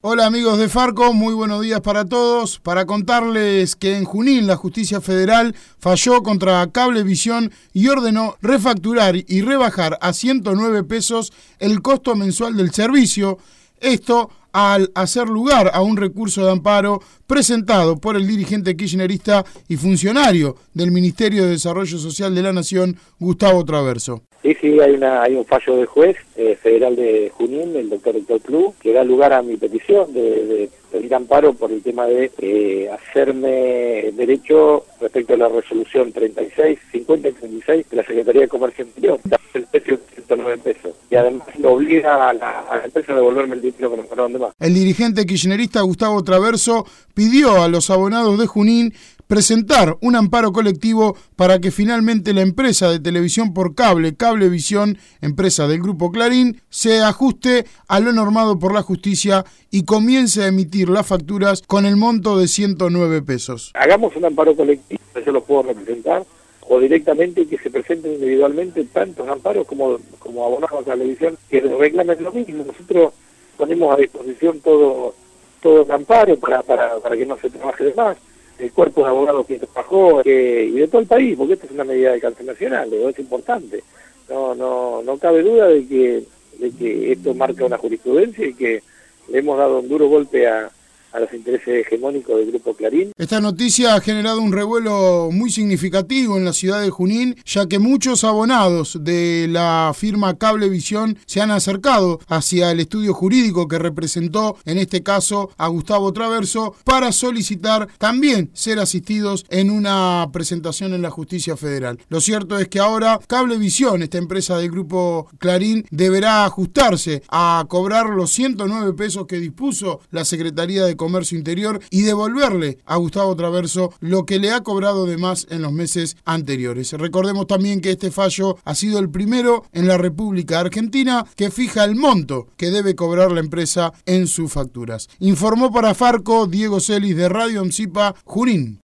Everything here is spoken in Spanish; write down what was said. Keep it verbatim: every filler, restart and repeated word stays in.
Hola amigos de Farco, muy buenos días para todos. Para contarles que en Junín la justicia federal falló contra Cablevisión y ordenó refacturar y rebajar a ciento nueve pesos el costo mensual del servicio. Esto al hacer lugar a un recurso de amparo presentado por el dirigente kirchnerista y funcionario del Ministerio de Desarrollo Social de la Nación, Gustavo Traverso. Sí, sí, hay una hay un fallo del juez eh, federal de Junín, el doctor Héctor Club, que da lugar a mi petición de, de pedir amparo por el tema de eh, hacerme derecho respecto a la resolución treinta y seis, cincuenta y treinta y seis de la Secretaría de Comercio Interior, el precio de ciento nueve pesos, y además lo obliga a la, a la empresa a devolverme el dinero que nos pagaron de más. El dirigente kirchnerista Gustavo Traverso pidió a los abonados de Junín presentar un amparo colectivo para que finalmente la empresa de televisión por cable, Cablevisión, empresa del Grupo Clarín, se ajuste a lo normado por la justicia y comience a emitir las facturas con el monto de ciento nueve pesos. Hagamos un amparo colectivo, yo lo puedo representar, o directamente que se presenten individualmente tantos amparos como, como abonados a Cablevisión que reclamen lo mismo. Nosotros ponemos a disposición todo, todo el amparo para, para, para que no se trabaje de más. El cuerpo de abogados que trabajó que, y de todo el país, porque esta es una medida de alcance nacional, digo, es importante. No, no, no cabe duda de que, de que esto marca una jurisprudencia y que le hemos dado un duro golpe a, a los intereses hegemónicos del Grupo Clarín. Esta noticia ha generado un revuelo muy significativo en la ciudad de Junín, ya que muchos abonados de la firma Cablevisión se han acercado hacia el estudio jurídico que representó, en este caso, a Gustavo Traverso, para solicitar también ser asistidos en una presentación en la justicia federal. Lo cierto es que ahora Cablevisión, esta empresa del Grupo Clarín, deberá ajustarse a cobrar los ciento nueve pesos que dispuso la Secretaría de Comercio Interior y devolverle a Gustavo Traverso lo que le ha cobrado de más en los meses anteriores. Recordemos también que este fallo ha sido el primero en la República Argentina que fija el monto que debe cobrar la empresa en sus facturas. Informó para Farco Diego Celis de Radio AMSIPA, Junín.